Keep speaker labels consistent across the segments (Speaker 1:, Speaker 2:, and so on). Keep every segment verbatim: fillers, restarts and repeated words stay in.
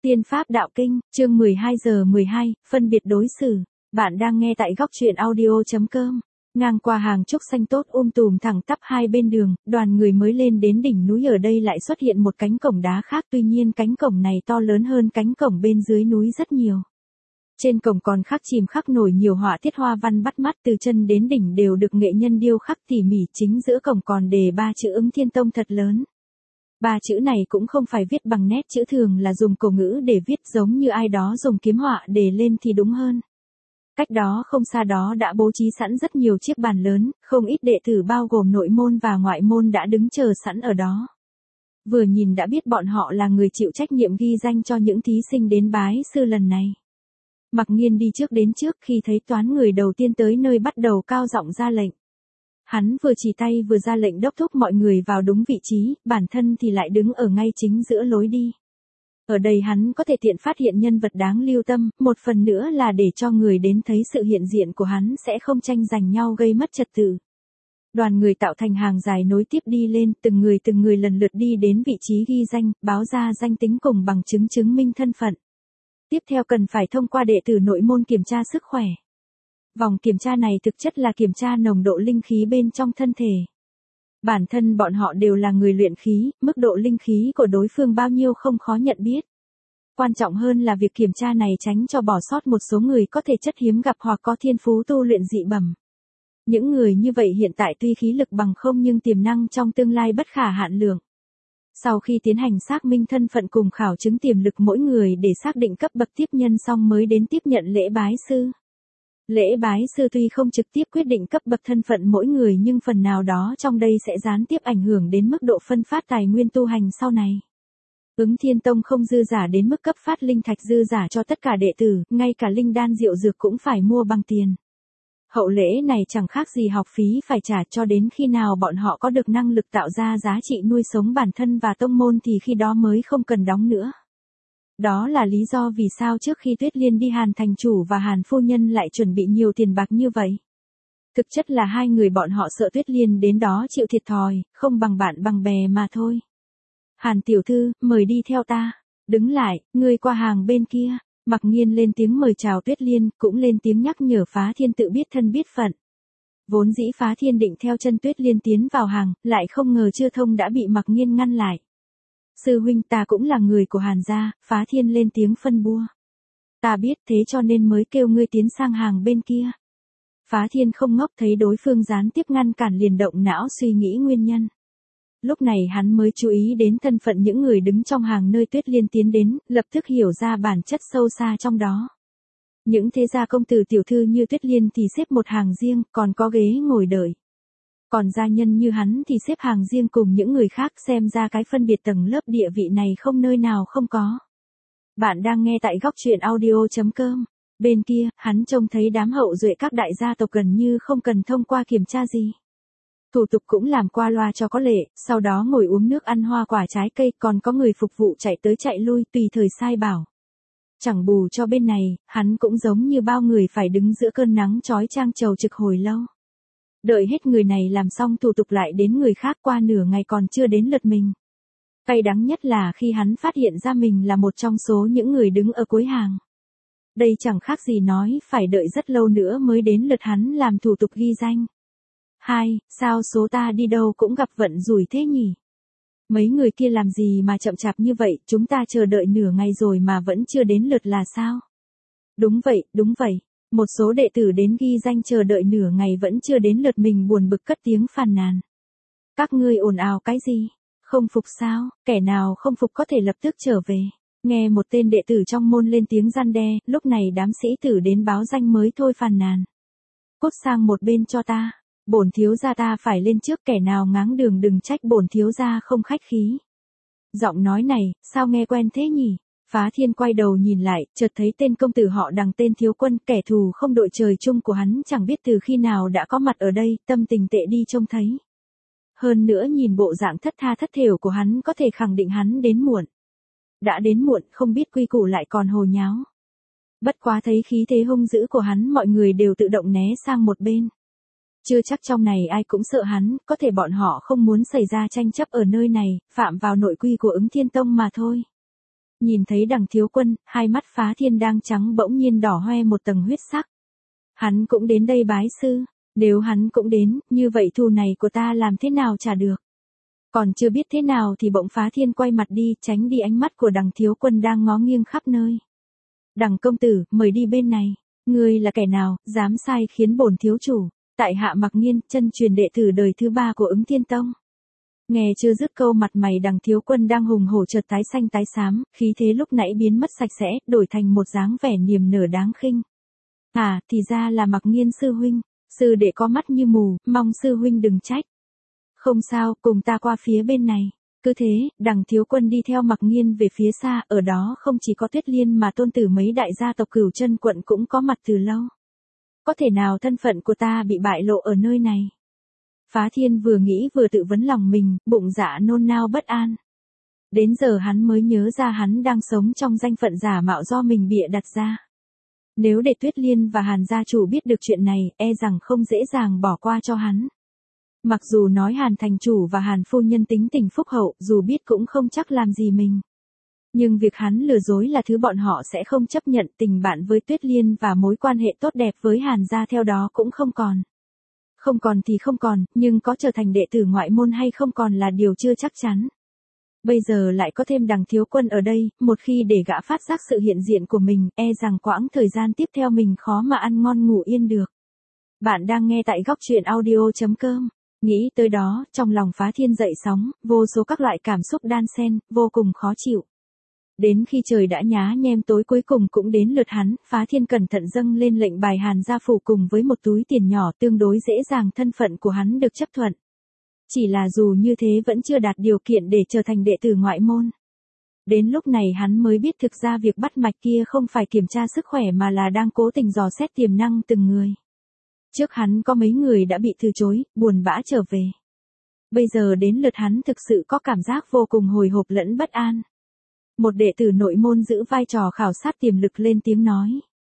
Speaker 1: Tiên Pháp Đạo Kinh, chương mười hai giờ mười hai, phân biệt đối xử. Bạn đang nghe tại góc truyện audio chấm com. Ngang qua hàng trúc xanh tốt um tùm thẳng tắp hai bên đường, đoàn người mới lên đến đỉnh núi ở đây lại xuất hiện một cánh cổng đá khác, tuy nhiên cánh cổng này to lớn hơn cánh cổng bên dưới núi rất nhiều. Trên cổng còn khắc chìm khắc nổi nhiều họa tiết hoa văn bắt mắt, từ chân đến đỉnh đều được nghệ nhân điêu khắc tỉ mỉ, chính giữa cổng còn đề ba chữ Ứng Thiên Tông thật lớn. Ba chữ này cũng không phải viết bằng nét chữ thường, là dùng cổ ngữ để viết, giống như ai đó dùng kiếm họa đề lên thì đúng hơn. Cách đó không xa đó đã bố trí sẵn rất nhiều chiếc bàn lớn, không ít đệ tử bao gồm nội môn và ngoại môn đã đứng chờ sẵn ở đó. Vừa nhìn đã biết bọn họ là người chịu trách nhiệm ghi danh cho những thí sinh đến bái sư lần này. Mặc Nhiên đi trước đến trước, khi thấy toán người đầu tiên tới nơi bắt đầu cao giọng ra lệnh. Hắn vừa chỉ tay vừa ra lệnh đốc thúc mọi người vào đúng vị trí, bản thân thì lại đứng ở ngay chính giữa lối đi. Ở đây hắn có thể tiện phát hiện nhân vật đáng lưu tâm, một phần nữa là để cho người đến thấy sự hiện diện của hắn sẽ không tranh giành nhau gây mất trật tự. Đoàn người tạo thành hàng dài nối tiếp đi lên, từng người từng người lần lượt đi đến vị trí ghi danh, báo ra danh tính cùng bằng chứng chứng minh thân phận. Tiếp theo cần phải thông qua đệ tử nội môn kiểm tra sức khỏe. Vòng kiểm tra này thực chất là kiểm tra nồng độ linh khí bên trong thân thể. Bản thân bọn họ đều là người luyện khí, mức độ linh khí của đối phương bao nhiêu không khó nhận biết. Quan trọng hơn là việc kiểm tra này tránh cho bỏ sót một số người có thể chất hiếm gặp hoặc có thiên phú tu luyện dị bẩm. Những người như vậy hiện tại tuy khí lực bằng không nhưng tiềm năng trong tương lai bất khả hạn lượng. Sau khi tiến hành xác minh thân phận cùng khảo chứng tiềm lực mỗi người để xác định cấp bậc tiếp nhân xong mới đến tiếp nhận lễ bái sư. Lễ bái sư tuy không trực tiếp quyết định cấp bậc thân phận mỗi người nhưng phần nào đó trong đây sẽ gián tiếp ảnh hưởng đến mức độ phân phát tài nguyên tu hành sau này. Ứng Thiên Tông không dư giả đến mức cấp phát linh thạch dư giả cho tất cả đệ tử, ngay cả linh đan diệu dược cũng phải mua bằng tiền. Hậu lễ này chẳng khác gì học phí phải trả, cho đến khi nào bọn họ có được năng lực tạo ra giá trị nuôi sống bản thân và tông môn thì khi đó mới không cần đóng nữa. Đó là lý do vì sao trước khi Tuyết Liên đi Hàn thành chủ và Hàn phu nhân lại chuẩn bị nhiều tiền bạc như vậy. Thực chất là hai người bọn họ sợ Tuyết Liên đến đó chịu thiệt thòi, không bằng bạn bằng bè mà thôi. Hàn tiểu thư, mời đi theo ta. Đứng lại, ngươi qua hàng bên kia. Mặc Nhiên lên tiếng mời chào Tuyết Liên, cũng lên tiếng nhắc nhở Phá Thiên tự biết thân biết phận. Vốn dĩ Phá Thiên định theo chân Tuyết Liên tiến vào hàng, lại không ngờ chưa thông đã bị Mặc Nhiên ngăn lại. Sư huynh, ta cũng là người của Hàn gia. Phá Thiên lên tiếng phân bua. Ta biết, thế cho nên mới kêu ngươi tiến sang hàng bên kia. Phá Thiên không ngốc, thấy đối phương gián tiếp ngăn cản liền động não suy nghĩ nguyên nhân. Lúc này hắn mới chú ý đến thân phận những người đứng trong hàng nơi Tuyết Liên tiến đến, lập tức hiểu ra bản chất sâu xa trong đó. Những thế gia công tử tiểu thư như Tuyết Liên thì xếp một hàng riêng, còn có ghế ngồi đợi. Còn gia nhân như hắn thì xếp hàng riêng cùng những người khác, xem ra cái phân biệt tầng lớp địa vị này không nơi nào không có. Bạn đang nghe tại góc truyện audio chấm com. Bên kia, hắn trông thấy đám hậu duệ các đại gia tộc gần như không cần thông qua kiểm tra gì. Thủ tục cũng làm qua loa cho có lệ, sau đó ngồi uống nước ăn hoa quả trái cây, còn có người phục vụ chạy tới chạy lui tùy thời sai bảo. Chẳng bù cho bên này, hắn cũng giống như bao người phải đứng giữa cơn nắng chói chang chầu trực hồi lâu. Đợi hết người này làm xong thủ tục lại đến người khác, qua nửa ngày còn chưa đến lượt mình. Cay đắng nhất là khi hắn phát hiện ra mình là một trong số những người đứng ở cuối hàng. Đây chẳng khác gì nói phải đợi rất lâu nữa mới đến lượt hắn làm thủ tục ghi danh. Hai, sao số ta đi đâu cũng gặp vận rủi thế nhỉ? Mấy người kia làm gì mà chậm chạp như vậy, chúng ta chờ đợi nửa ngày rồi mà vẫn chưa đến lượt là sao? Đúng vậy, đúng vậy. Một số đệ tử đến ghi danh chờ đợi nửa ngày vẫn chưa đến lượt mình buồn bực cất tiếng phàn nàn. Các ngươi ồn ào cái gì? Không phục sao? Kẻ nào không phục có thể lập tức trở về. Nghe một tên đệ tử trong môn lên tiếng răn đe, lúc này đám sĩ tử đến báo danh mới thôi phàn nàn. Cút sang một bên cho ta. Bổn thiếu gia ta phải lên trước, kẻ nào ngáng đường đừng trách bổn thiếu gia không khách khí. Giọng nói này, sao nghe quen thế nhỉ? Phá Thiên quay đầu nhìn lại, chợt thấy tên công tử họ Đằng tên Thiếu Quân, kẻ thù không đội trời chung của hắn chẳng biết từ khi nào đã có mặt ở đây, tâm tình tệ đi trông thấy. Hơn nữa nhìn bộ dạng thất tha thất thểu của hắn có thể khẳng định hắn đến muộn. Đã đến muộn, không biết quy củ lại còn hồ nháo. Bất quá thấy khí thế hung dữ của hắn mọi người đều tự động né sang một bên. Chưa chắc trong này ai cũng sợ hắn, có thể bọn họ không muốn xảy ra tranh chấp ở nơi này, phạm vào nội quy của Ứng Thiên Tông mà thôi. Nhìn thấy Đằng Thiếu Quân, hai mắt Phá Thiên đang trắng bỗng nhiên đỏ hoe một tầng huyết sắc. Hắn cũng đến đây bái sư, nếu hắn cũng đến, như vậy thù này của ta làm thế nào trả được. Còn chưa biết thế nào thì bỗng Phá Thiên quay mặt đi, tránh đi ánh mắt của Đằng Thiếu Quân đang ngó nghiêng khắp nơi. Đằng công tử, mời đi bên này. Ngươi là kẻ nào, dám sai khiến bổn thiếu chủ. Tại hạ Mặc Nghiên, chân truyền đệ tử đời thứ ba của Ứng Thiên Tông. Nghe chưa dứt câu, mặt mày Đằng Thiếu Quân đang hùng hổ chợt tái xanh tái xám, khí thế lúc nãy biến mất sạch sẽ, đổi thành một dáng vẻ niềm nở đáng khinh. À, thì ra là Mặc Nghiên sư huynh, sư đệ có mắt như mù, mong sư huynh đừng trách. Không sao, cùng ta qua phía bên này. Cứ thế, Đằng Thiếu Quân đi theo Mặc Nghiên về phía xa, ở đó không chỉ có Tuyết Liên mà tôn tử mấy đại gia tộc Cửu Chân quận cũng có mặt từ lâu. Có thể nào thân phận của ta bị bại lộ ở nơi này? Phá Thiên vừa nghĩ vừa tự vấn lòng mình, bụng dạ nôn nao bất an. Đến giờ hắn mới nhớ ra hắn đang sống trong danh phận giả mạo do mình bịa đặt ra. Nếu để Tuyết Liên và Hàn gia chủ biết được chuyện này, e rằng không dễ dàng bỏ qua cho hắn. Mặc dù nói Hàn thành chủ và Hàn phu nhân tính tình phúc hậu, dù biết cũng không chắc làm gì mình. Nhưng việc hắn lừa dối là thứ bọn họ sẽ không chấp nhận, tình bạn với Tuyết Liên và mối quan hệ tốt đẹp với Hàn gia theo đó cũng không còn. Không còn thì không còn, nhưng có trở thành đệ tử ngoại môn hay không còn là điều chưa chắc chắn. Bây giờ lại có thêm Đằng Thiếu Quân ở đây, một khi để gã phát giác sự hiện diện của mình, e rằng quãng thời gian tiếp theo mình khó mà ăn ngon ngủ yên được. Bạn đang nghe tại góc truyện audio chấm com. Nghĩ tới đó, trong lòng Phá Thiên dậy sóng, vô số các loại cảm xúc đan xen, vô cùng khó chịu. Đến khi trời đã nhá nhem tối cuối cùng cũng đến lượt hắn, Phá Thiên cẩn thận dâng lên lệnh bài Hàn gia phủ cùng với một túi tiền nhỏ, tương đối dễ dàng thân phận của hắn được chấp thuận. Chỉ là dù như thế vẫn chưa đạt điều kiện để trở thành đệ tử ngoại môn. Đến lúc này hắn mới biết thực ra việc bắt mạch kia không phải kiểm tra sức khỏe mà là đang cố tình dò xét tiềm năng từng người. Trước hắn có mấy người đã bị từ chối, buồn bã trở về. Bây giờ đến lượt hắn thực sự có cảm giác vô cùng hồi hộp lẫn bất an. Một đệ tử nội môn giữ vai trò khảo sát tiềm lực lên tiếng nói.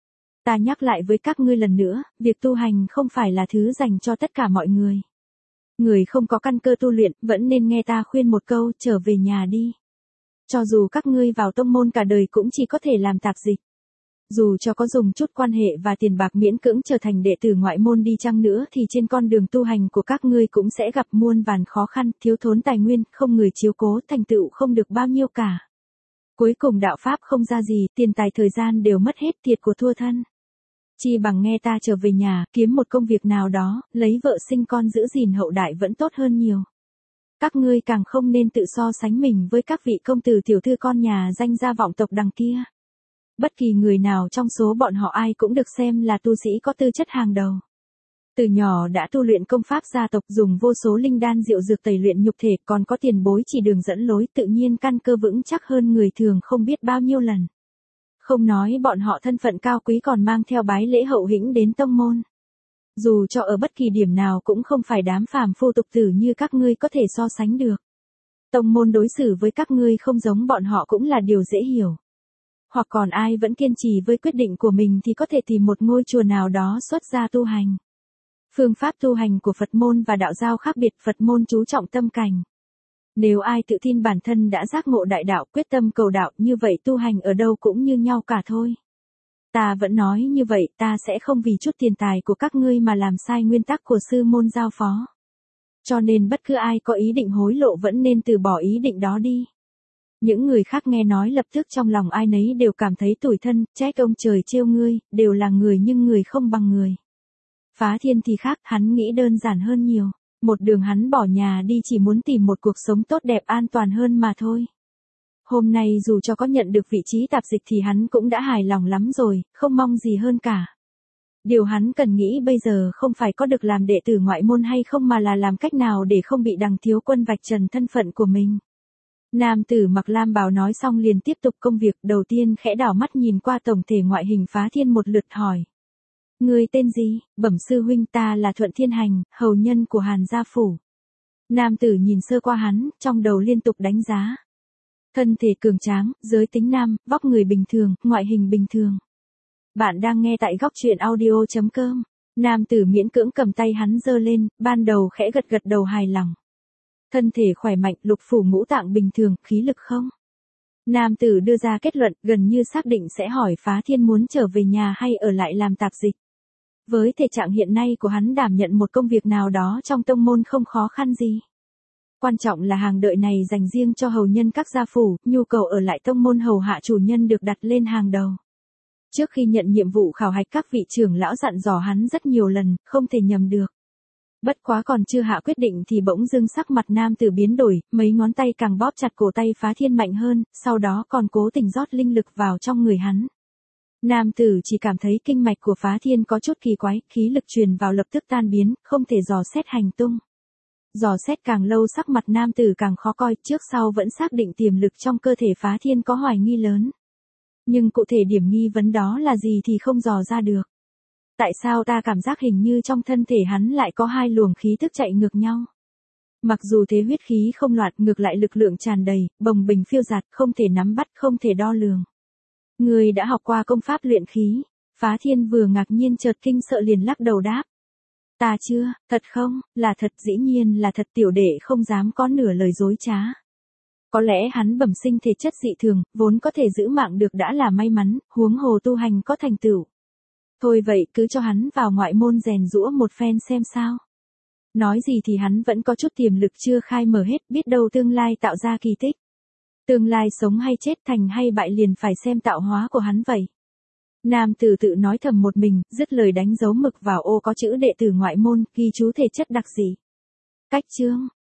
Speaker 1: Ta nhắc lại với các ngươi lần nữa, việc tu hành không phải là thứ dành cho tất cả mọi người. Người không có căn cơ tu luyện, vẫn nên nghe ta khuyên một câu, trở về nhà đi. Cho dù các ngươi vào tông môn cả đời cũng chỉ có thể làm tạp dịch. Dù cho có dùng chút quan hệ và tiền bạc miễn cưỡng trở thành đệ tử ngoại môn đi chăng nữa thì trên con đường tu hành của các ngươi cũng sẽ gặp muôn vàn khó khăn, thiếu thốn tài nguyên, không người chiếu cố, thành tựu không được bao nhiêu cả. Cuối cùng đạo pháp không ra gì, tiền tài thời gian đều mất hết, thiệt của thua thân. Chi bằng nghe ta trở về nhà, kiếm một công việc nào đó, lấy vợ sinh con giữ gìn hậu đại vẫn tốt hơn nhiều. Các ngươi càng không nên tự so sánh mình với các vị công tử tiểu thư con nhà danh gia vọng tộc đằng kia. Bất kỳ người nào trong số bọn họ ai cũng được xem là tu sĩ có tư chất hàng đầu. Từ nhỏ đã tu luyện công pháp gia tộc, dùng vô số linh đan diệu dược tẩy luyện nhục thể, còn có tiền bối chỉ đường dẫn lối, tự nhiên căn cơ vững chắc hơn người thường không biết bao nhiêu lần. Không nói bọn họ thân phận cao quý còn mang theo bái lễ hậu hĩnh đến tông môn. Dù cho ở bất kỳ điểm nào cũng không phải đám phàm phu tục tử như các ngươi có thể so sánh được. Tông môn đối xử với các ngươi không giống bọn họ cũng là điều dễ hiểu. Hoặc còn ai vẫn kiên trì với quyết định của mình thì có thể tìm một ngôi chùa nào đó xuất gia tu hành. Phương pháp tu hành của Phật môn và đạo giáo khác biệt, Phật môn chú trọng tâm cảnh. Nếu ai tự tin bản thân đã giác ngộ đại đạo, quyết tâm cầu đạo, như vậy tu hành ở đâu cũng như nhau cả thôi. Ta vẫn nói như vậy, ta sẽ không vì chút tiền tài của các ngươi mà làm sai nguyên tắc của sư môn giao phó. Cho nên bất cứ ai có ý định hối lộ vẫn nên từ bỏ ý định đó đi. Những người khác nghe nói lập tức trong lòng ai nấy đều cảm thấy tủi thân, trách ông trời trêu ngươi, đều là người nhưng người không bằng người. Phá Thiên thì khác, hắn nghĩ đơn giản hơn nhiều. Một đường hắn bỏ nhà đi chỉ muốn tìm một cuộc sống tốt đẹp an toàn hơn mà thôi. Hôm nay dù cho có nhận được vị trí tạp dịch thì hắn cũng đã hài lòng lắm rồi, không mong gì hơn cả. Điều hắn cần nghĩ bây giờ không phải có được làm đệ tử ngoại môn hay không mà là làm cách nào để không bị Đằng Thiếu Quân vạch trần thân phận của mình. Nam tử mặc lam bào nói xong liền tiếp tục công việc, đầu tiên khẽ đảo mắt nhìn qua tổng thể ngoại hình Phá Thiên một lượt hỏi. Ngươi tên gì? Bẩm sư huynh, ta là Thuận Thiên Hành, hầu nhân của Hàn gia phủ. Nam tử nhìn sơ qua hắn, trong đầu liên tục đánh giá. Thân thể cường tráng, giới tính nam, vóc người bình thường, ngoại hình bình thường. Bạn đang nghe tại góc truyện audio chấm com. Nam tử miễn cưỡng cầm tay hắn giơ lên, ban đầu khẽ gật gật đầu hài lòng. Thân thể khỏe mạnh, lục phủ ngũ tạng bình thường, khí lực không? Nam tử đưa ra kết luận gần như xác định sẽ hỏi Phá Thiên muốn trở về nhà hay ở lại làm tạp dịch. Với thể trạng hiện nay của hắn đảm nhận một công việc nào đó trong tông môn không khó khăn gì. Quan trọng là hàng đợi này dành riêng cho hầu nhân các gia phủ, nhu cầu ở lại tông môn hầu hạ chủ nhân được đặt lên hàng đầu. Trước khi nhận nhiệm vụ khảo hạch các vị trưởng lão dặn dò hắn rất nhiều lần, không thể nhầm được. Bất quá còn chưa hạ quyết định thì bỗng dưng sắc mặt nam tử biến đổi, mấy ngón tay càng bóp chặt cổ tay Phá Thiên mạnh hơn, sau đó còn cố tình rót linh lực vào trong người hắn. Nam tử chỉ cảm thấy kinh mạch của Phá Thiên có chút kỳ quái, khí lực truyền vào lập tức tan biến, không thể dò xét hành tung. Dò xét càng lâu sắc mặt nam tử càng khó coi, trước sau vẫn xác định tiềm lực trong cơ thể Phá Thiên có hoài nghi lớn. Nhưng cụ thể điểm nghi vấn đó là gì thì không dò ra được. Tại sao ta cảm giác hình như trong thân thể hắn lại có hai luồng khí tức chạy ngược nhau? Mặc dù thế huyết khí không loạt, ngược lại lực lượng tràn đầy, bồng bềnh phiêu dạt, không thể nắm bắt, không thể đo lường. Người đã học qua công pháp luyện khí. Phá Thiên vừa ngạc nhiên chợt kinh sợ liền lắc đầu đáp. Ta chưa, thật không, là thật, dĩ nhiên là thật, tiểu đệ không dám có nửa lời dối trá. Có lẽ hắn bẩm sinh thể chất dị thường, vốn có thể giữ mạng được đã là may mắn, huống hồ tu hành có thành tựu. Thôi vậy cứ cho hắn vào ngoại môn rèn giũa một phen xem sao. Nói gì thì hắn vẫn có chút tiềm lực chưa khai mở hết, biết đâu tương lai tạo ra kỳ tích. Tương lai sống hay chết, thành hay bại liền phải xem tạo hóa của hắn vậy. Nam tử tự nói thầm một mình, dứt lời đánh dấu mực vào ô có chữ đệ tử ngoại môn, ghi chú thể chất đặc dị. Cách chương